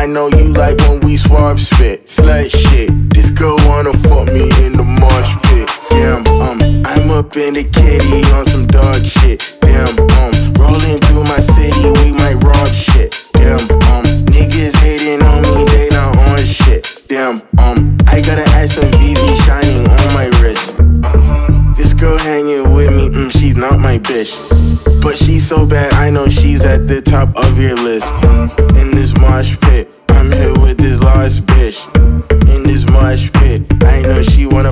I know you like when we swap spit. Slut shit, this girl wanna fuck me in the mosh pit. Damn, I'm up in the kitty on some dog shit. Damn, rolling through my city, we might rob shit. Damn, niggas hating on me, they not on shit. Damn, I gotta add some VV shining on my wrist. This girl hanging with me, she's not my bitch. But she's so bad, I know she's at the top of your list. In this mosh pit, I'm here with this lost bitch. In this mosh pit, I know she wanna.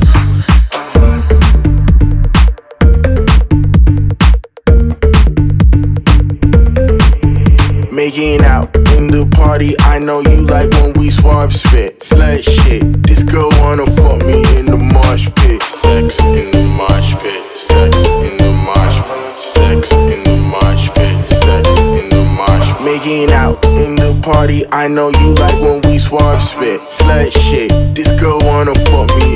Making out in the party, I know you like when we swap spit. Slut shit, this girl wanna fuck me in the mosh pit. Sex in the mosh pit, sex in the mosh pit, sex in the mosh pit, sex in the mosh pit. Making out in the party, I know you like when we swap spit. Slut shit, this girl wanna fuck me